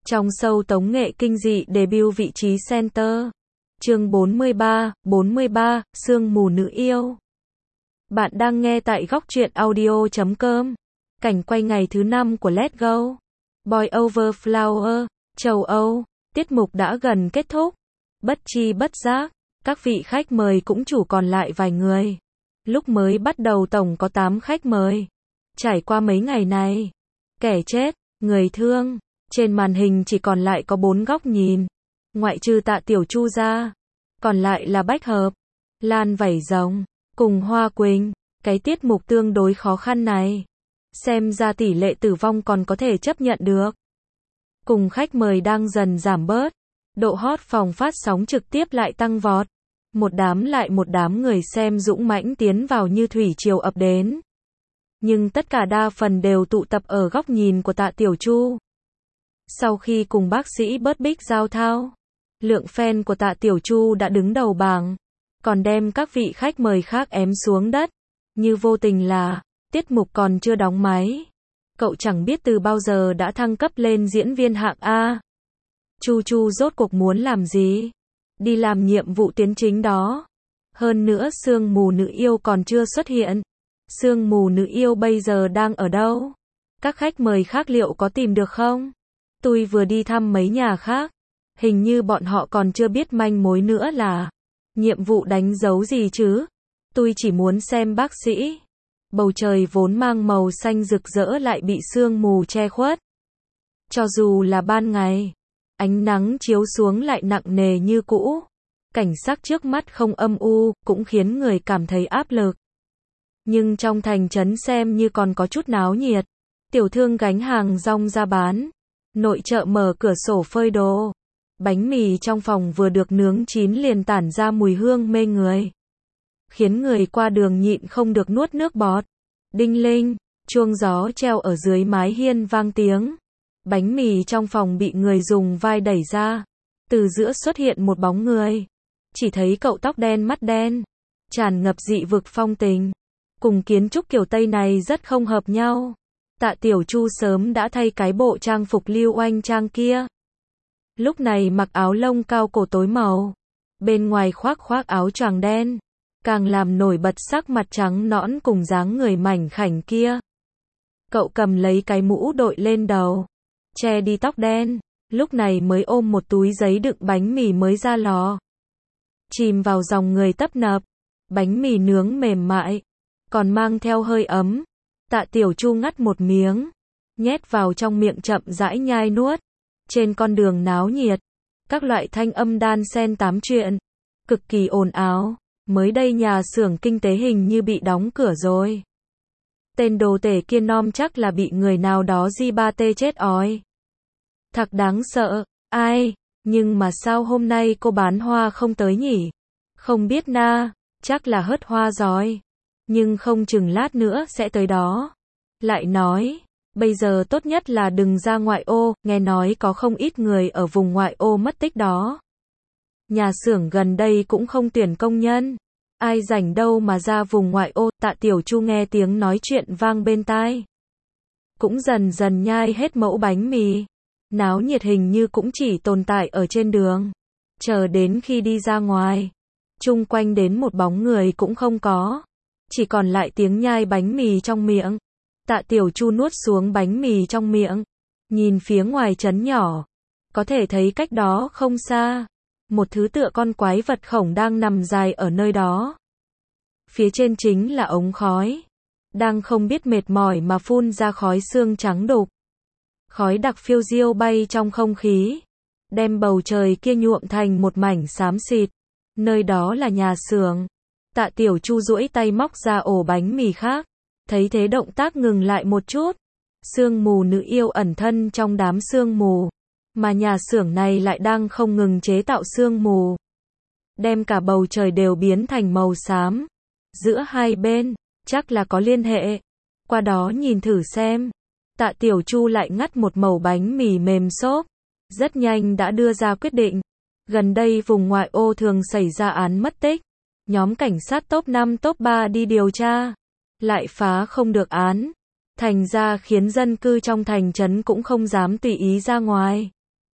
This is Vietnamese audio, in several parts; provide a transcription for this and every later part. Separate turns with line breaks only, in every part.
Trong show tống nghệ kinh dị debut vị trí center. Chương 43, sương mù nữ yêu. Bạn đang nghe tại góc truyện audio.com. Cảnh quay ngày thứ 5 của Let's Go. Boy Over Flower, châu Âu. Tiết mục đã gần kết thúc. Bất chi bất giác, các vị khách mời cũng chỉ còn lại vài người. Lúc mới bắt đầu tổng có 8 khách mời. Trải qua mấy ngày này, kẻ chết, người thương, trên màn hình chỉ còn lại có 4 góc nhìn. Ngoại trừ Tạ Tiểu Chu ra, còn lại là Bách Hợp, Lan Vảy Rồng, cùng Hoa Quỳnh. Cái tiết mục tương đối khó khăn này, xem ra tỷ lệ tử vong còn có thể chấp nhận được. Cùng khách mời đang dần giảm bớt, độ hot phòng phát sóng trực tiếp lại tăng vọt. Một đám lại một đám người xem dũng mãnh tiến vào như thủy triều ập đến. Nhưng tất cả đa phần đều tụ tập ở góc nhìn của Tạ Tiểu Chu. Sau khi cùng bác sĩ Bớt Bích giao thao, lượng fan của Tạ Tiểu Chu đã đứng đầu bảng, còn đem các vị khách mời khác ém xuống đất. Như vô tình là, tiết mục còn chưa đóng máy, cậu chẳng biết từ bao giờ đã thăng cấp lên diễn viên hạng A. Chu Chu rốt cuộc muốn làm gì? Đi làm nhiệm vụ tiến chính đó. Hơn nữa sương mù nữ yêu còn chưa xuất hiện. Sương mù nữ yêu bây giờ đang ở đâu? Các khách mời khác liệu có tìm được không? Tôi vừa đi thăm mấy nhà khác, hình như bọn họ còn chưa biết manh mối nữa là nhiệm vụ đánh dấu gì chứ. Tôi chỉ muốn xem bác sĩ. Bầu trời vốn mang màu xanh rực rỡ lại bị sương mù che khuất. Cho dù là ban ngày, ánh nắng chiếu xuống lại nặng nề như cũ. Cảnh sắc trước mắt không âm u, cũng khiến người cảm thấy áp lực. Nhưng trong thành trấn xem như còn có chút náo nhiệt. Tiểu thương gánh hàng rong ra bán. Nội chợ mở cửa sổ phơi đồ. Bánh mì trong phòng vừa được nướng chín liền tản ra mùi hương mê người, khiến người qua đường nhịn không được nuốt nước bọt. Đinh linh, chuông gió treo ở dưới mái hiên vang tiếng. Bánh mì trong phòng bị người dùng vai đẩy ra. Từ giữa xuất hiện một bóng người. Chỉ thấy cậu tóc đen mắt đen, tràn ngập dị vực phong tình. Cùng kiến trúc kiểu Tây này rất không hợp nhau. Tạ Tiểu Chu sớm đã thay cái bộ trang phục lưu oanh trang kia. Lúc này mặc áo lông cao cổ tối màu. Bên ngoài khoác áo choàng đen. Càng làm nổi bật sắc mặt trắng nõn cùng dáng người mảnh khảnh kia. Cậu cầm lấy cái mũ đội lên đầu, che đi tóc đen. Lúc này mới ôm một túi giấy đựng bánh mì mới ra lò. Chìm vào dòng người tấp nập. Bánh mì nướng mềm mại, còn mang theo hơi ấm. Tạ Tiểu Chu ngắt một miếng, nhét vào trong miệng chậm rãi nhai nuốt. Trên con đường náo nhiệt, các loại thanh âm đan xen tám chuyện, cực kỳ ồn ào. Mới đây nhà xưởng kinh tế hình như bị đóng cửa rồi. Tên đồ tể kia nom chắc là bị người nào đó ba tê chết ói. Thật đáng sợ. Ai? Nhưng mà sao hôm nay cô bán hoa không tới nhỉ? Không biết na, chắc là hớt hoa rồi. Nhưng không chừng lát nữa sẽ tới đó. Lại nói, bây giờ tốt nhất là đừng ra ngoại ô, nghe nói có không ít người ở vùng ngoại ô mất tích đó. Nhà xưởng gần đây cũng không tuyển công nhân. Ai rảnh đâu mà ra vùng ngoại ô. Tạ Tiểu Chu nghe tiếng nói chuyện vang bên tai, cũng dần dần nhai hết mẫu bánh mì. Náo nhiệt hình như cũng chỉ tồn tại ở trên đường. Chờ đến khi đi ra ngoài, chung quanh đến một bóng người cũng không có. Chỉ còn lại tiếng nhai bánh mì trong miệng. Tạ Tiểu Chu nuốt xuống bánh mì trong miệng, nhìn phía ngoài trấn nhỏ. Có thể thấy cách đó không xa, một thứ tựa con quái vật khổng đang nằm dài ở nơi đó. Phía trên chính là ống khói, đang không biết mệt mỏi mà phun ra khói xương trắng đục. Khói đặc phiêu diêu bay trong không khí, đem bầu trời kia nhuộm thành một mảnh xám xịt. Nơi đó là nhà xưởng. Tạ Tiểu Chu duỗi tay móc ra ổ bánh mì khác. Thấy thế động tác ngừng lại một chút. Sương mù nữ yêu ẩn thân trong đám sương mù. Mà nhà xưởng này lại đang không ngừng chế tạo sương mù. Đem cả bầu trời đều biến thành màu xám. Giữa hai bên, chắc là có liên hệ. Qua đó nhìn thử xem. Tạ Tiểu Chu lại ngắt một mẩu bánh mì mềm xốp. Rất nhanh đã đưa ra quyết định. Gần đây vùng ngoại ô thường xảy ra án mất tích. Nhóm cảnh sát top 5 top 3 đi điều tra. Lại phá không được án. Thành ra khiến dân cư trong thành trấn cũng không dám tùy ý ra ngoài.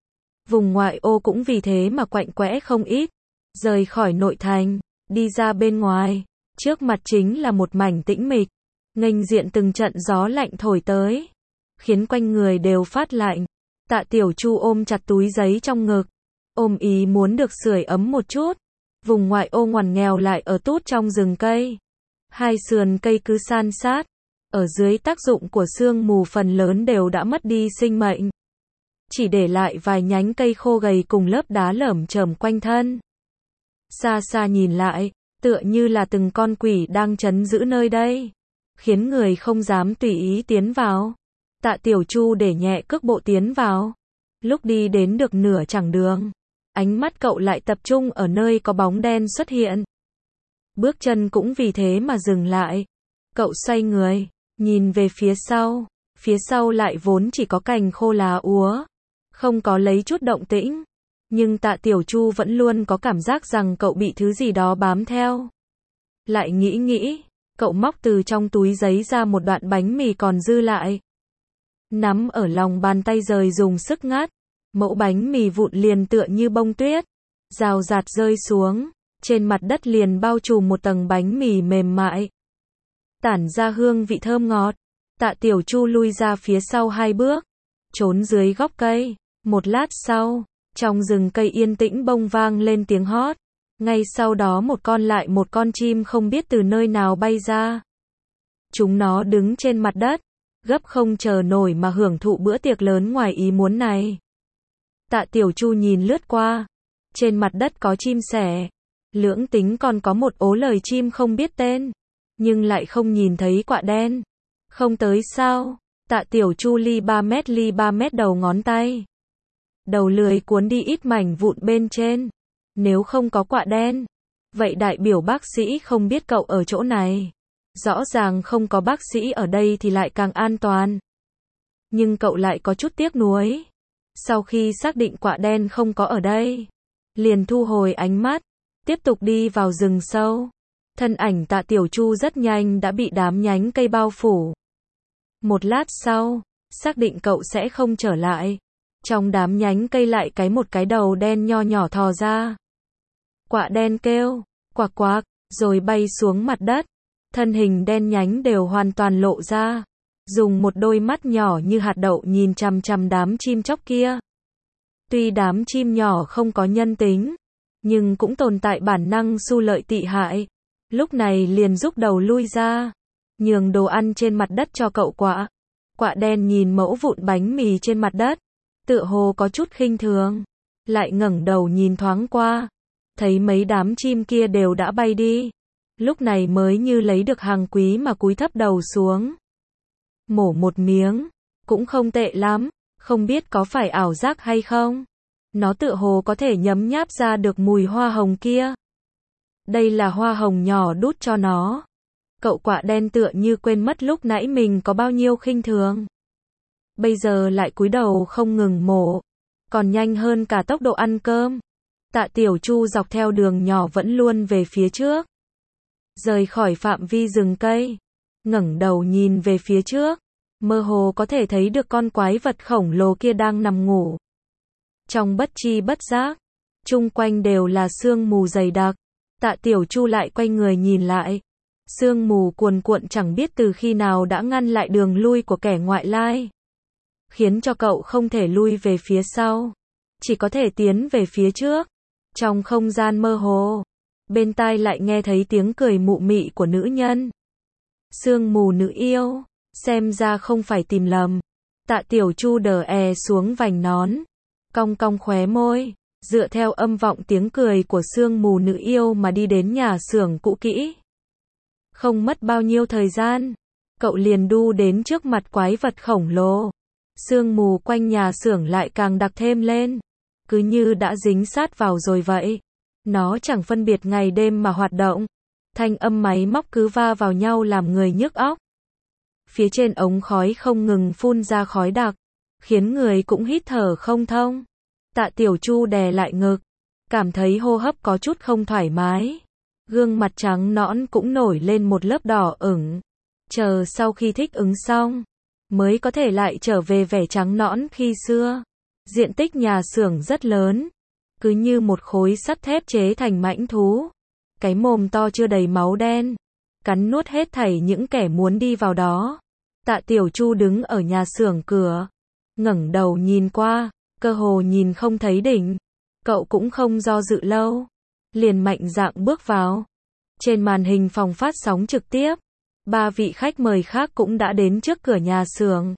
Vùng ngoại ô cũng vì thế mà quạnh quẽ không ít. Rời khỏi nội thành, đi ra bên ngoài, trước mặt chính là một mảnh tĩnh mịch, nghênh diện từng trận gió lạnh thổi tới, khiến quanh người đều phát lạnh. Tạ Tiểu Chu ôm chặt túi giấy trong ngực, ôm ý muốn được sưởi ấm một chút. Vùng ngoại ô ngoằn nghèo lại ở tút trong rừng cây. Hai sườn cây cứ san sát, ở dưới tác dụng của sương mù phần lớn đều đã mất đi sinh mệnh. Chỉ để lại vài nhánh cây khô gầy cùng lớp đá lởm chởm quanh thân. Xa xa nhìn lại, tựa như là từng con quỷ đang trấn giữ nơi đây, khiến người không dám tùy ý tiến vào. Tạ Tiểu Chu để nhẹ cước bộ tiến vào. Lúc đi đến được nửa chặng đường, ánh mắt cậu lại tập trung ở nơi có bóng đen xuất hiện. Bước chân cũng vì thế mà dừng lại. Cậu xoay người, nhìn về phía sau lại vốn chỉ có cành khô lá úa, không có lấy chút động tĩnh. Nhưng Tạ Tiểu Chu vẫn luôn có cảm giác rằng cậu bị thứ gì đó bám theo. Lại nghĩ, cậu móc từ trong túi giấy ra một đoạn bánh mì còn dư lại. Nắm ở lòng bàn tay rời dùng sức ngắt, mẫu bánh mì vụn liền tựa như bông tuyết, rào rạt rơi xuống, trên mặt đất liền bao trùm một tầng bánh mì mềm mại, tản ra hương vị thơm ngọt. Tạ Tiểu Chu lui ra phía sau 2 bước, trốn dưới gốc cây. Một lát sau, trong rừng cây yên tĩnh bông vang lên tiếng hót. Ngay sau đó một con chim không biết từ nơi nào bay ra. Chúng nó đứng trên mặt đất, gấp không chờ nổi mà hưởng thụ bữa tiệc lớn ngoài ý muốn này. Tạ Tiểu Chu nhìn lướt qua, trên mặt đất có chim sẻ, lưỡng tính còn có một ố lời chim không biết tên, nhưng lại không nhìn thấy quạ đen. Không tới sao? Tạ Tiểu Chu ly 3 mét đầu ngón tay. Đầu lười cuốn đi ít mảnh vụn bên trên. Nếu không có quạ đen, vậy đại biểu bác sĩ không biết cậu ở chỗ này. Rõ ràng không có bác sĩ ở đây thì lại càng an toàn. Nhưng cậu lại có chút tiếc nuối. Sau khi xác định quạ đen không có ở đây, liền thu hồi ánh mắt, tiếp tục đi vào rừng sâu. Thân ảnh Tạ Tiểu Chu rất nhanh đã bị đám nhánh cây bao phủ. Một lát sau, xác định cậu sẽ không trở lại. Trong đám nhánh cây lại một cái đầu đen nho nhỏ thò ra. Quạ đen kêu, quạc quạc, rồi bay xuống mặt đất. Thân hình đen nhánh đều hoàn toàn lộ ra. Dùng một đôi mắt nhỏ như hạt đậu nhìn chằm chằm đám chim chóc kia. Tuy đám chim nhỏ không có nhân tính, nhưng cũng tồn tại bản năng xu lợi tị hại. Lúc này liền rúc đầu lui ra, nhường đồ ăn trên mặt đất cho cậu quạ. Quạ đen nhìn mẫu vụn bánh mì trên mặt đất, tựa hồ có chút khinh thường, lại ngẩng đầu nhìn thoáng qua, thấy mấy đám chim kia đều đã bay đi. Lúc này mới như lấy được hàng quý mà cúi thấp đầu xuống. Mổ một miếng, cũng không tệ lắm, không biết có phải ảo giác hay không. Nó tựa hồ có thể nhấm nháp ra được mùi hoa hồng kia. Đây là hoa hồng nhỏ đút cho nó. Cậu quạ đen tựa như quên mất lúc nãy mình có bao nhiêu khinh thường. Bây giờ lại cúi đầu không ngừng mổ, còn nhanh hơn cả tốc độ ăn cơm. Tạ Tiểu Chu dọc theo đường nhỏ vẫn luôn về phía trước. Rời khỏi phạm vi rừng cây, ngẩng đầu nhìn về phía trước, mơ hồ có thể thấy được con quái vật khổng lồ kia đang nằm ngủ. Trong bất chi bất giác, chung quanh đều là sương mù dày đặc. Tạ Tiểu Chu lại quay người nhìn lại. Sương mù cuồn cuộn chẳng biết từ khi nào đã ngăn lại đường lui của kẻ ngoại lai, khiến cho cậu không thể lui về phía sau, chỉ có thể tiến về phía trước. Trong không gian mơ hồ, bên tai lại nghe thấy tiếng cười mụ mị của nữ nhân. Sương mù nữ yêu, xem ra không phải tìm lầm. Tạ Tiểu Chu đờ xuống vành nón, cong cong khóe môi, dựa theo âm vọng tiếng cười của sương mù nữ yêu mà đi đến nhà xưởng cũ kỹ. Không mất bao nhiêu thời gian, cậu liền đu đến trước mặt quái vật khổng lồ. Sương mù quanh nhà xưởng lại càng đặc thêm lên, cứ như đã dính sát vào rồi vậy. Nó chẳng phân biệt ngày đêm mà hoạt động. Thanh âm máy móc cứ va vào nhau làm người nhức óc. Phía trên ống khói không ngừng phun ra khói đặc, khiến người cũng hít thở không thông. Tạ Tiểu Chu đè lại ngực, cảm thấy hô hấp có chút không thoải mái. Gương mặt trắng nõn cũng nổi lên một lớp đỏ ửng. Chờ sau khi thích ứng xong, mới có thể lại trở về vẻ trắng nõn khi xưa. Diện tích nhà xưởng rất lớn, cứ như một khối sắt thép chế thành mãnh thú. Cái mồm to chưa đầy máu đen, cắn nuốt hết thảy những kẻ muốn đi vào đó. Tạ Tiểu Chu đứng ở nhà xưởng cửa, ngẩng đầu nhìn qua, cơ hồ nhìn không thấy đỉnh. Cậu cũng không do dự lâu, liền mạnh dạn bước vào. Trên màn hình phòng phát sóng trực tiếp, 3 vị khách mời khác cũng đã đến trước cửa nhà xưởng.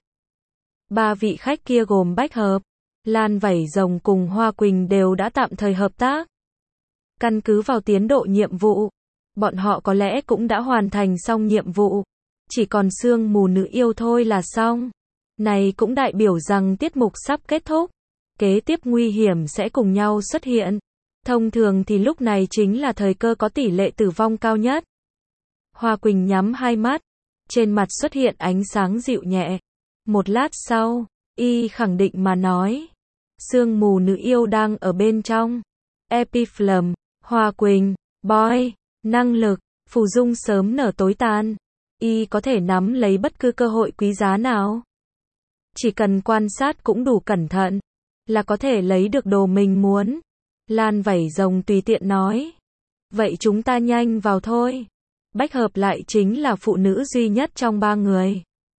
3 vị khách kia gồm Bách Hợp, Lan Vảy Rồng cùng Hoa Quỳnh đều đã tạm thời hợp tác. Căn cứ vào tiến độ nhiệm vụ, bọn họ có lẽ cũng đã hoàn thành xong nhiệm vụ. Chỉ còn Sương Mù Nữ Yêu thôi là xong. Này cũng đại biểu rằng tiết mục sắp kết thúc. Kế tiếp nguy hiểm sẽ cùng nhau xuất hiện. Thông thường thì lúc này chính là thời cơ có tỷ lệ tử vong cao nhất. Hoa Quỳnh nhắm hai mắt, trên mặt xuất hiện ánh sáng dịu nhẹ. Một lát sau, y khẳng định mà nói, Sương Mù Nữ Yêu đang ở bên trong. Epiflam, Hoa Quỳnh, boy, năng lực, phù dung sớm nở tối tàn. Y có thể nắm lấy bất cứ cơ hội quý giá nào. Chỉ cần quan sát cũng đủ cẩn thận, là có thể lấy được đồ mình muốn. Lan Vảy Rồng tùy tiện nói. Vậy chúng ta nhanh vào thôi. Bách Hợp lại chính là phụ nữ duy nhất trong 3 người.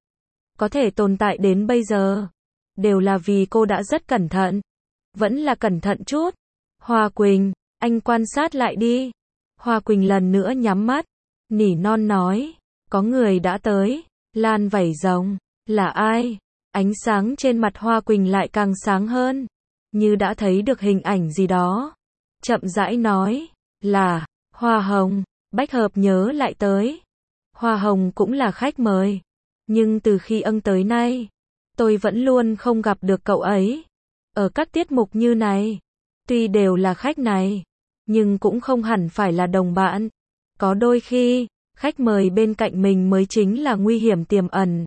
Có thể tồn tại đến bây giờ. Đều là vì cô đã rất cẩn thận. Vẫn là cẩn thận chút. Hoa Quỳnh, anh quan sát lại đi. Hoa Quỳnh lần nữa nhắm mắt. Nỉ non nói. Có người đã tới. Lan Vảy Rồng, là ai? Ánh sáng trên mặt Hoa Quỳnh lại càng sáng hơn. Như đã thấy được hình ảnh gì đó. Chậm rãi nói. Là Hoa Hồng. Bách Hợp nhớ lại tới. Hoa Hồng cũng là khách mời. Nhưng từ khi tới nay, tôi vẫn luôn không gặp được cậu ấy. Ở các tiết mục như này, tuy đều là khách này, nhưng cũng không hẳn phải là đồng bạn. Có đôi khi, khách mời bên cạnh mình mới chính là nguy hiểm tiềm ẩn.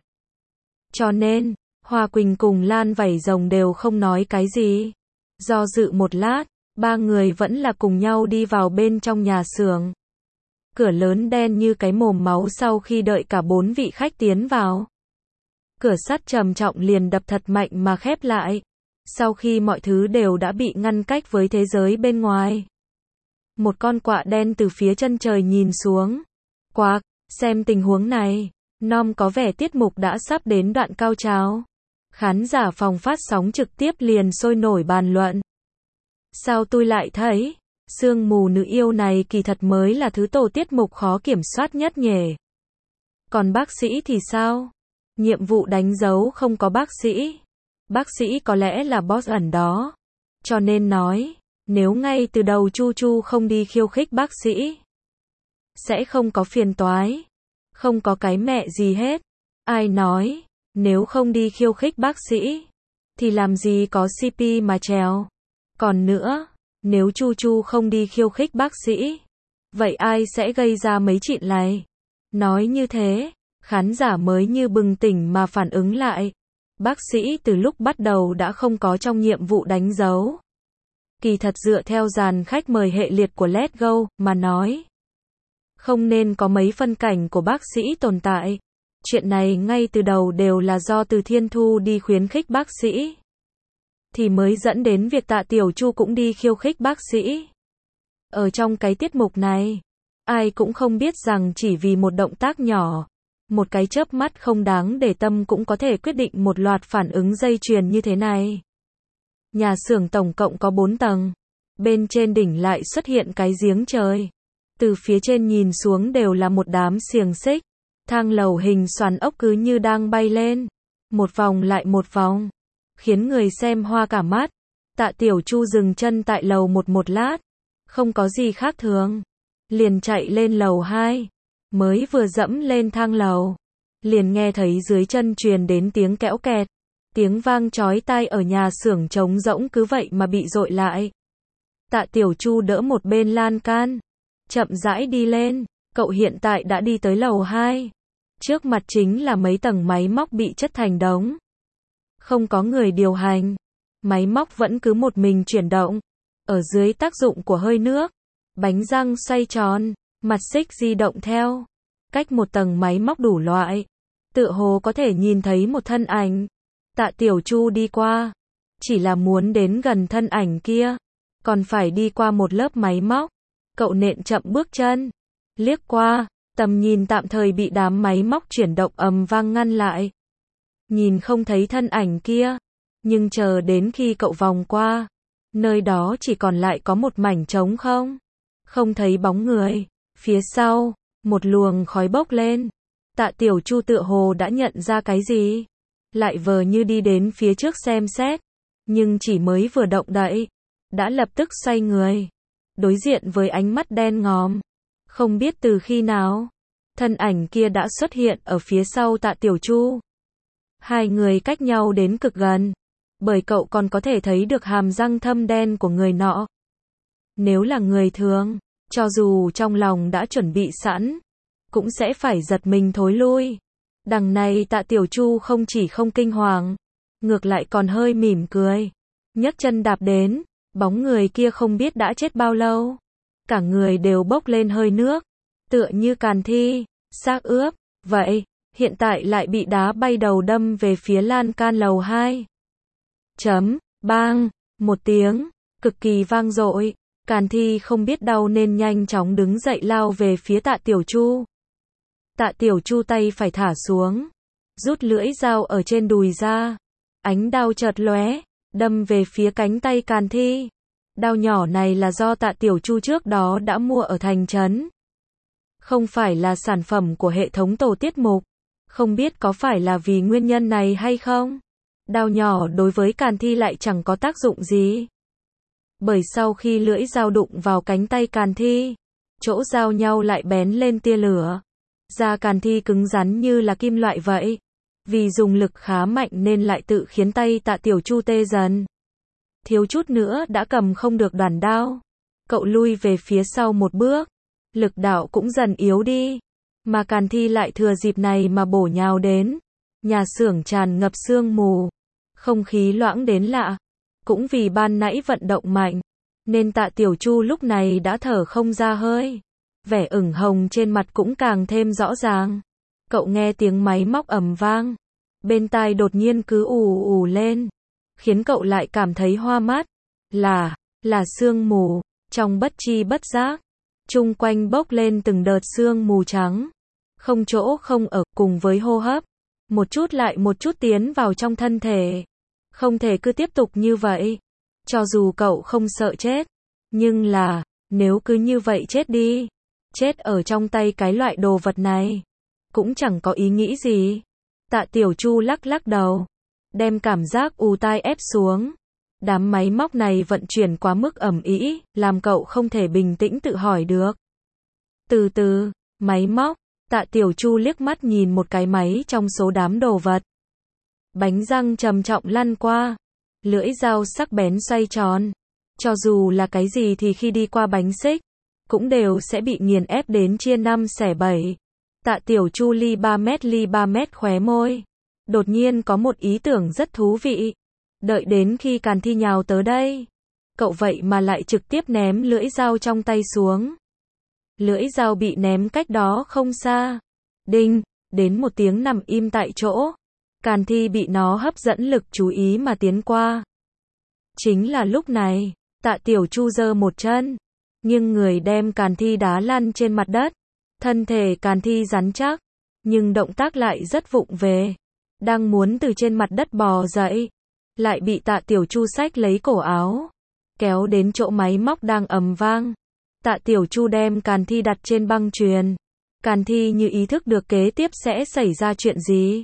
Cho nên, Hoa Quỳnh cùng Lan Vảy Rồng đều không nói cái gì. Do dự một lát, 3 người vẫn là cùng nhau đi vào bên trong nhà xưởng. Cửa lớn đen như cái mồm máu sau khi đợi cả 4 vị khách tiến vào. Cửa sắt trầm trọng liền đập thật mạnh mà khép lại. Sau khi mọi thứ đều đã bị ngăn cách với thế giới bên ngoài. Một con quạ đen từ phía chân trời nhìn xuống. Quạc, xem tình huống này. Nom có vẻ tiết mục đã sắp đến đoạn cao trào. Khán giả phòng phát sóng trực tiếp liền sôi nổi bàn luận. Sao tôi lại thấy, Sương Mù Nữ Yêu này kỳ thật mới là thứ tổ tiết mục khó kiểm soát nhất nhỉ. Còn bác sĩ thì sao? Nhiệm vụ đánh dấu không có bác sĩ. Bác sĩ có lẽ là boss ẩn đó. Cho nên nói, nếu ngay từ đầu Chu Chu không đi khiêu khích bác sĩ, sẽ không có phiền toái. Không có cái mẹ gì hết. Ai nói, nếu không đi khiêu khích bác sĩ, thì làm gì có CP mà trèo. Còn nữa, nếu Chu Chu không đi khiêu khích bác sĩ, vậy ai sẽ gây ra mấy chuyện này? Nói như thế, khán giả mới như bừng tỉnh mà phản ứng lại. Bác sĩ từ lúc bắt đầu đã không có trong nhiệm vụ đánh dấu. Kỳ thật dựa theo dàn khách mời hệ liệt của Let's Go mà nói, không nên có mấy phân cảnh của bác sĩ tồn tại. Chuyện này ngay từ đầu đều là do Từ Thiên Thu đi khuyến khích bác sĩ, thì mới dẫn đến việc Tạ Tiểu Chu cũng đi khiêu khích bác sĩ. Ở trong cái tiết mục này, ai cũng không biết rằng chỉ vì một động tác nhỏ, một cái chớp mắt không đáng để tâm cũng có thể quyết định một loạt phản ứng dây chuyền như thế này. Nhà xưởng tổng cộng có 4 tầng. Bên trên đỉnh lại xuất hiện cái giếng trời. Từ phía trên nhìn xuống đều là một đám xiềng xích. Thang lầu hình xoắn ốc cứ như đang bay lên. Một vòng lại một vòng. Khiến người xem hoa cả mắt. Tạ Tiểu Chu dừng chân tại lầu một lát. Không có gì khác thường. Liền chạy lên lầu 2. Mới vừa dẫm lên thang lầu. Liền nghe thấy dưới chân truyền đến tiếng kẽo kẹt. Tiếng vang chói tai ở nhà xưởng trống rỗng cứ vậy mà bị dội lại. Tạ Tiểu Chu đỡ một bên lan can. Chậm rãi đi lên. Cậu hiện tại đã đi tới lầu 2. Trước mặt chính là mấy tầng máy móc bị chất thành đống. Không có người điều hành. Máy móc vẫn cứ một mình chuyển động. Ở dưới tác dụng của hơi nước, bánh răng xoay tròn, mặt xích di động theo. Cách một tầng máy móc đủ loại. Tựa hồ có thể nhìn thấy một thân ảnh. Tạ Tiểu Chu đi qua. chỉ là muốn đến gần thân ảnh kia, còn phải đi qua một lớp máy móc. Cậu nện chậm bước chân, liếc qua, tầm nhìn tạm thời bị đám máy móc chuyển động ầm vang ngăn lại. Nhìn không thấy thân ảnh kia, nhưng chờ đến khi cậu vòng qua, nơi đó chỉ còn lại có một mảnh trống không. Không thấy bóng người. Phía sau, một luồng khói bốc lên. Tạ Tiểu Chu tựa hồ đã nhận ra cái gì, lại vờ như đi đến phía trước xem xét, nhưng chỉ mới vừa động đậy, đã lập tức xoay người, đối diện với ánh mắt đen ngòm. Không biết từ khi nào, thân ảnh kia đã xuất hiện ở phía sau Tạ Tiểu Chu. Hai người cách nhau đến cực gần, bởi cậu còn có thể thấy được hàm răng thâm đen của người nọ. Nếu là người thường, cho dù trong lòng đã chuẩn bị sẵn, cũng sẽ phải giật mình thối lui. Đằng này Tạ Tiểu Chu không chỉ không kinh hoàng, ngược lại còn hơi mỉm cười, nhấc chân đạp đến, bóng người kia không biết đã chết bao lâu. Cả người đều bốc lên hơi nước, tựa như càn thi, xác ướp, vậy, hiện tại lại bị đá bay đầu đâm về phía lan can lầu 2. Bang, một tiếng, cực kỳ vang dội, càn thi không biết đau nên nhanh chóng đứng dậy lao về phía Tạ Tiểu Chu. Tạ Tiểu Chu tay phải thả xuống, rút lưỡi dao ở trên đùi ra, ánh đao chợt lóe, đâm về phía cánh tay càn thi. Đao nhỏ này là do Tạ Tiểu Chu trước đó đã mua ở thành trấn. Không phải là sản phẩm của hệ thống tổ tiết mục. Không biết có phải là vì nguyên nhân này hay không? Đao nhỏ đối với càn thi lại chẳng có tác dụng gì. Bởi sau khi lưỡi dao đụng vào cánh tay càn thi, chỗ giao nhau lại bén lên tia lửa. Da càn thi cứng rắn như là kim loại vậy. Vì dùng lực khá mạnh nên lại tự khiến tay Tạ Tiểu Chu tê dần. Thiếu chút nữa đã cầm không được đoàn đao. Cậu lui về phía sau một bước. Lực đạo cũng dần yếu đi. Mà càn thi lại thừa dịp này mà bổ nhào đến. Nhà xưởng tràn ngập sương mù. Không khí loãng đến lạ. Cũng vì ban nãy vận động mạnh, nên Tạ Tiểu Chu lúc này đã thở không ra hơi. Vẻ ửng hồng trên mặt cũng càng thêm rõ ràng. Cậu nghe tiếng máy móc ầm vang. Bên tai đột nhiên cứ ù ù lên. Khiến cậu lại cảm thấy hoa mắt. Là sương mù. Trong bất tri bất giác, chung quanh bốc lên từng đợt sương mù trắng. Không chỗ không ở, cùng với hô hấp. Một chút lại một chút tiến vào trong thân thể. Không thể cứ tiếp tục như vậy. Cho dù cậu không sợ chết. Nhưng là, nếu cứ như vậy chết đi. Chết ở trong tay cái loại đồ vật này. Cũng chẳng có ý nghĩ gì. Tạ Tiểu Chu lắc lắc đầu. Đem cảm giác ù tai ép xuống. Đám máy móc này vận chuyển quá mức ầm ĩ, làm cậu không thể bình tĩnh tự hỏi được. Từ từ, máy móc. Tạ Tiểu Chu liếc mắt nhìn một cái máy trong số đám đồ vật. Bánh răng trầm trọng lăn qua. Lưỡi dao sắc bén xoay tròn. Cho dù là cái gì thì khi đi qua bánh xích, cũng đều sẽ bị nghiền ép đến chia 5 xẻ 7. Tạ Tiểu Chu ly 3 mét khóe môi. Đột nhiên có một ý tưởng rất thú vị. Đợi đến khi càn thi nhào tới đây, cậu vậy mà lại trực tiếp ném lưỡi dao trong tay xuống. Lưỡi dao bị ném cách đó không xa. Đinh, đến một tiếng nằm im tại chỗ. Càn thi bị nó hấp dẫn lực chú ý mà tiến qua. Chính là lúc này, Tạ Tiểu Chu giơ một chân, nhưng người đem càn thi đá lăn trên mặt đất. Thân thể càn thi rắn chắc, nhưng động tác lại rất vụng về. Đang muốn từ trên mặt đất bò dậy, lại bị Tạ Tiểu Chu xách lấy cổ áo, kéo đến chỗ máy móc đang ầm vang. Tạ Tiểu Chu đem càn thi đặt trên băng chuyền. Càn thi như ý thức được kế tiếp sẽ xảy ra chuyện gì.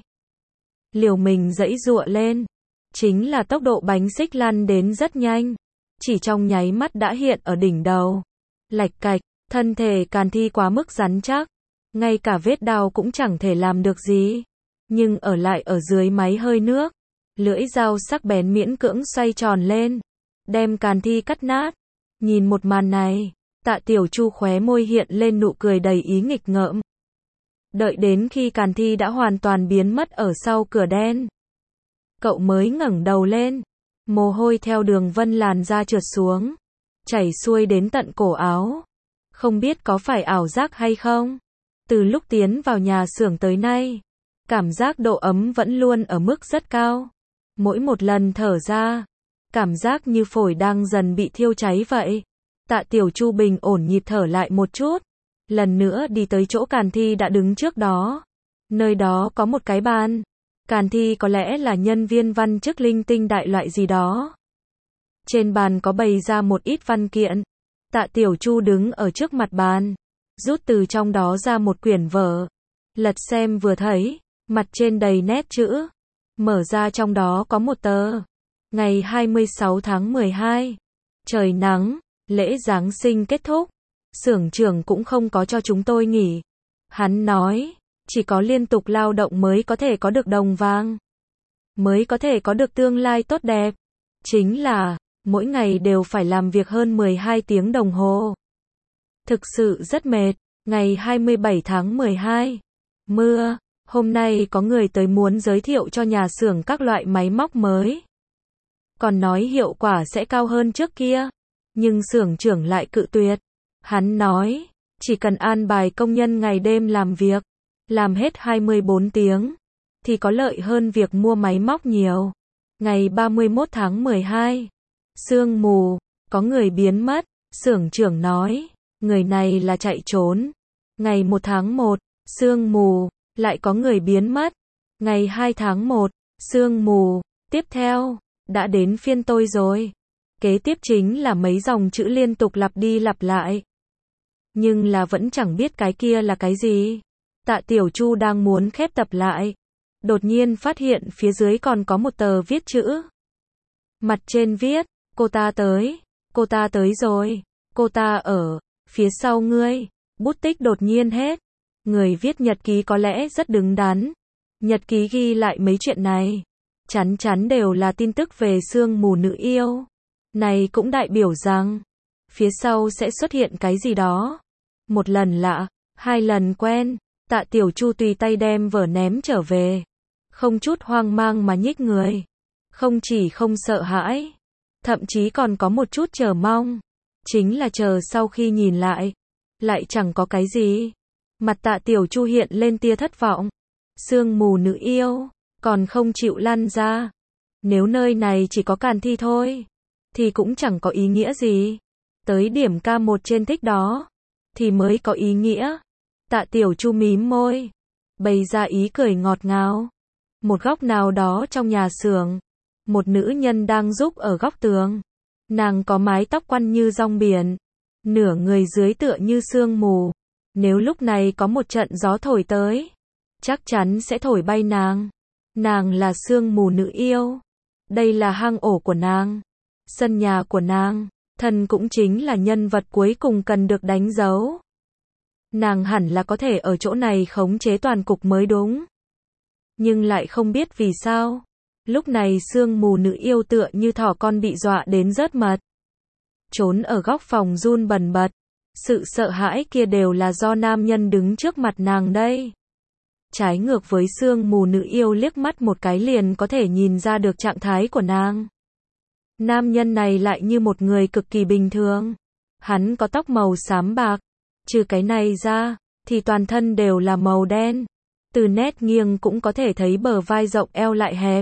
Liều mình giãy giụa lên. Chính là tốc độ bánh xích lăn đến rất nhanh. Chỉ trong nháy mắt đã hiện ở đỉnh đầu. Lạch cạch, thân thể càn thi quá mức rắn chắc. Ngay cả vết đao cũng chẳng thể làm được gì. Nhưng ở lại ở dưới máy hơi nước. Lưỡi dao sắc bén miễn cưỡng xoay tròn lên. Đem càn thi cắt nát. Nhìn một màn này, Tạ Tiểu Chu khóe môi hiện lên nụ cười đầy ý nghịch ngợm. Đợi đến khi càn thi đã hoàn toàn biến mất ở sau cửa đen, cậu mới ngẩng đầu lên. Mồ hôi theo đường vân làn da trượt xuống, chảy xuôi đến tận cổ áo. Không biết có phải ảo giác hay không? Từ lúc tiến vào nhà xưởng tới nay, cảm giác độ ấm vẫn luôn ở mức rất cao. Mỗi một lần thở ra, cảm giác như phổi đang dần bị thiêu cháy vậy. Tạ Tiểu Chu bình ổn nhịp thở lại một chút, lần nữa đi tới chỗ Càn Thi đã đứng trước đó. Nơi đó có một cái bàn. Càn Thi có lẽ là nhân viên văn chức linh tinh đại loại gì đó. Trên bàn có bày ra một ít văn kiện. Tạ Tiểu Chu đứng ở trước mặt bàn, rút từ trong đó ra một quyển vở, lật xem vừa thấy, mặt trên đầy nét chữ. Mở ra trong đó có một tờ. Ngày 26 tháng 12. Trời nắng, lễ Giáng sinh kết thúc. Xưởng trưởng cũng không có cho chúng tôi nghỉ. Hắn nói, chỉ có liên tục lao động mới có thể có được đồng vàng, mới có thể có được tương lai tốt đẹp. Chính là, mỗi ngày đều phải làm việc hơn 12 tiếng đồng hồ. Thực sự rất mệt. Ngày 27 tháng 12. Mưa. Hôm nay có người tới muốn giới thiệu cho nhà xưởng các loại máy móc mới. Còn nói hiệu quả sẽ cao hơn trước kia. Nhưng xưởng trưởng lại cự tuyệt. Hắn nói, chỉ cần an bài công nhân ngày đêm làm việc, làm hết 24 tiếng, thì có lợi hơn việc mua máy móc nhiều. Ngày 31 tháng 12. Sương mù. Có người biến mất. Xưởng trưởng nói, người này là chạy trốn. Ngày 1 tháng 1. Sương mù. Lại có người biến mất. Ngày 2 tháng 1. Sương mù. Tiếp theo, đã đến phiên tôi rồi. Kế tiếp chính là mấy dòng chữ liên tục lặp đi lặp lại. Nhưng là vẫn chẳng biết cái kia là cái gì. Tạ Tiểu Chu đang muốn khép tập lại. Đột nhiên phát hiện phía dưới còn có một tờ viết chữ. Mặt trên viết, cô ta tới rồi, cô ta ở phía sau ngươi. Bút tích đột nhiên hết. Người viết nhật ký có lẽ rất đứng đắn. Nhật ký ghi lại mấy chuyện này. Chắn chắn đều là tin tức về sương mù nữ yêu. Này cũng đại biểu rằng, phía sau sẽ xuất hiện cái gì đó. Một lần lạ, hai lần quen. Tạ Tiểu Chu tùy tay đem vở ném trở về. Không chút hoang mang mà nhích người. Không chỉ không sợ hãi, thậm chí còn có một chút chờ mong. Chính là chờ sau khi nhìn lại chẳng có cái gì. Mặt Tạ Tiểu Chu hiện lên tia thất vọng. Sương mù nữ yêu, còn không chịu lăn ra. Nếu nơi này chỉ có Càn Thi thôi, thì cũng chẳng có ý nghĩa gì. Tới điểm K1 trên thích đó, thì mới có ý nghĩa. Tạ Tiểu Chu mím môi, bày ra ý cười ngọt ngào. Một góc nào đó trong nhà xưởng, một nữ nhân đang giúp ở góc tường. Nàng có mái tóc quăn như rong biển, nửa người dưới tựa như sương mù. Nếu lúc này có một trận gió thổi tới, chắc chắn sẽ thổi bay nàng. Nàng là sương mù nữ yêu. Đây là hang ổ của nàng, sân nhà của nàng. Thần cũng chính là nhân vật cuối cùng cần được đánh dấu. Nàng hẳn là có thể ở chỗ này khống chế toàn cục mới đúng. Nhưng lại không biết vì sao. Lúc này sương mù nữ yêu tựa như thỏ con bị dọa đến rớt mật. Trốn ở góc phòng run bần bật. Sự sợ hãi kia đều là do nam nhân đứng trước mặt nàng đây. Trái ngược với sương mù nữ yêu liếc mắt một cái liền có thể nhìn ra được trạng thái của nàng. Nam nhân này lại như một người cực kỳ bình thường. Hắn có tóc màu xám bạc. Trừ cái này ra, thì toàn thân đều là màu đen. Từ nét nghiêng cũng có thể thấy bờ vai rộng eo lại hẹp.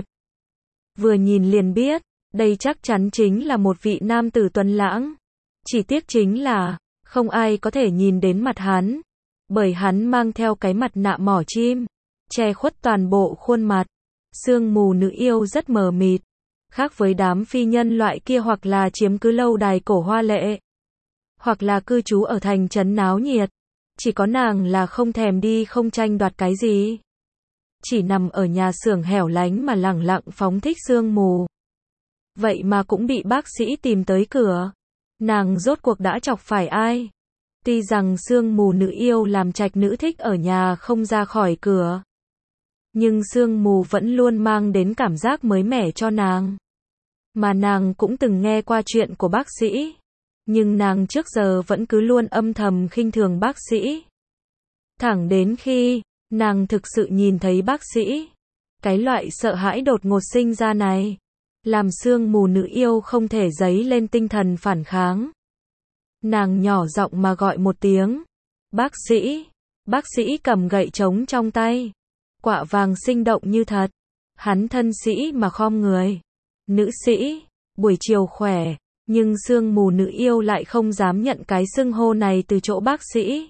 Vừa nhìn liền biết, đây chắc chắn chính là một vị nam tử tuấn lãng. Chỉ tiếc chính là, không ai có thể nhìn đến mặt hắn. Bởi hắn mang theo cái mặt nạ mỏ chim, che khuất toàn bộ khuôn mặt. Sương mù nữ yêu rất mờ mịt. Khác với đám phi nhân loại kia hoặc là chiếm cứ lâu đài cổ hoa lệ, hoặc là cư trú ở thành trấn náo nhiệt. Chỉ có nàng là không thèm đi không tranh đoạt cái gì. Chỉ nằm ở nhà xưởng hẻo lánh mà lẳng lặng phóng thích sương mù. Vậy mà cũng bị bác sĩ tìm tới cửa. Nàng rốt cuộc đã chọc phải ai? Tuy rằng sương mù nữ yêu làm trạch nữ thích ở nhà không ra khỏi cửa. Nhưng sương mù vẫn luôn mang đến cảm giác mới mẻ cho nàng. Mà nàng cũng từng nghe qua chuyện của bác sĩ. Nhưng nàng trước giờ vẫn cứ luôn âm thầm khinh thường bác sĩ. Thẳng đến khi, nàng thực sự nhìn thấy bác sĩ. Cái loại sợ hãi đột ngột sinh ra này, làm sương mù nữ yêu không thể dấy lên tinh thần phản kháng. Nàng nhỏ giọng mà gọi một tiếng. Bác sĩ. Bác sĩ cầm gậy trống trong tay. Quạ vàng sinh động như thật. Hắn thân sĩ mà khom người. Nữ sĩ. buổi chiều khỏe. Nhưng sương mù nữ yêu lại không dám nhận cái xưng hô này từ chỗ bác sĩ.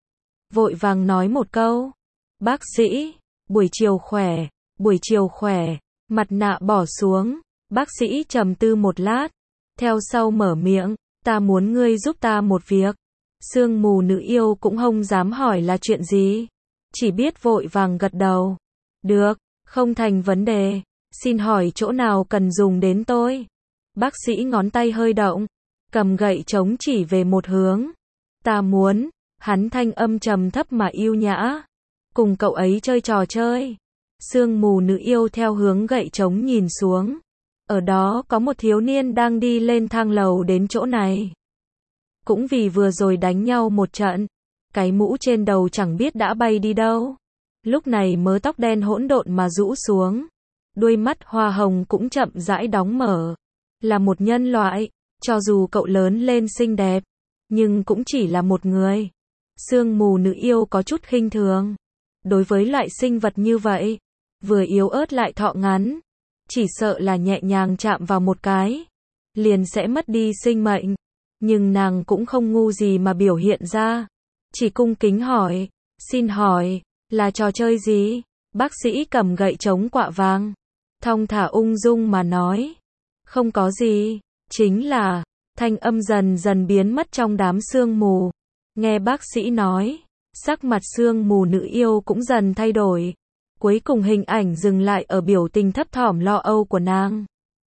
Vội vàng nói một câu. Bác sĩ, buổi chiều khỏe, buổi chiều khỏe. Mặt nạ bỏ xuống, bác sĩ trầm tư một lát. Theo sau mở miệng, ta muốn ngươi giúp ta một việc. Sương mù nữ yêu cũng không dám hỏi là chuyện gì. Chỉ biết vội vàng gật đầu. Được, không thành vấn đề. Xin hỏi chỗ nào cần dùng đến tôi? Bác sĩ ngón tay hơi động, cầm gậy trống chỉ về một hướng. Ta muốn, hắn thanh âm trầm thấp mà yêu nhã. Cùng cậu ấy chơi trò chơi. Sương mù nữ yêu theo hướng gậy trống nhìn xuống. Ở đó có một thiếu niên đang đi lên thang lầu đến chỗ này. Cũng vì vừa rồi đánh nhau một trận, cái mũ trên đầu chẳng biết đã bay đi đâu. Lúc này mớ tóc đen hỗn độn mà rũ xuống. Đuôi mắt hoa hồng cũng chậm rãi đóng mở. Là một nhân loại, cho dù cậu lớn lên xinh đẹp, nhưng cũng chỉ là một người. Sương mù nữ yêu có chút khinh thường. Đối với loại sinh vật như vậy, vừa yếu ớt lại thọ ngắn, chỉ sợ là nhẹ nhàng chạm vào một cái, liền sẽ mất đi sinh mệnh. Nhưng nàng cũng không ngu gì mà biểu hiện ra. Chỉ cung kính hỏi, xin hỏi, là trò chơi gì? Bác sĩ cầm gậy trống quạ vàng, thong thả ung dung mà nói. Không có gì, chính là, thanh âm dần dần biến mất trong đám sương mù. Nghe bác sĩ nói, sắc mặt sương mù nữ yêu cũng dần thay đổi. Cuối cùng hình ảnh dừng lại ở biểu tình thấp thỏm lo âu của nàng.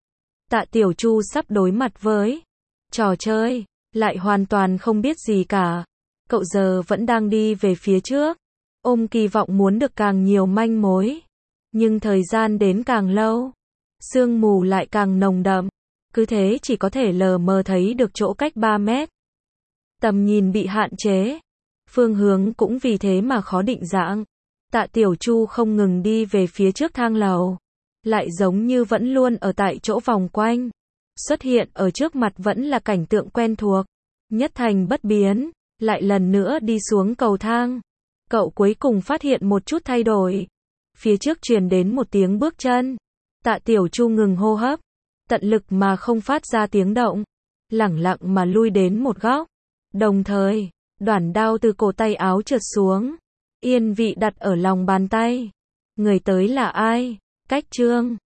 Tạ Tiểu Chu sắp đối mặt với trò chơi, lại hoàn toàn không biết gì cả. Cậu giờ vẫn đang đi về phía trước, ôm kỳ vọng muốn được càng nhiều manh mối. Nhưng thời gian đến càng lâu, sương mù lại càng nồng đậm. Cứ thế chỉ có thể lờ mờ thấy được chỗ cách 3 mét. Tầm nhìn bị hạn chế. Phương hướng cũng vì thế mà khó định dạng. Tạ Tiểu Chu không ngừng đi về phía trước thang lầu. Lại giống như vẫn luôn ở tại chỗ vòng quanh. Xuất hiện ở trước mặt vẫn là cảnh tượng quen thuộc. Nhất thành bất biến. Lại lần nữa đi xuống cầu thang. Cậu cuối cùng phát hiện một chút thay đổi. Phía trước truyền đến một tiếng bước chân. Tạ Tiểu Chu ngừng hô hấp. Tận lực mà không phát ra tiếng động. Lẳng lặng mà lui đến một góc. Đồng thời, đoản đao từ cổ tay áo trượt xuống. Yên vị đặt ở lòng bàn tay. Người tới là ai? Cách Trương.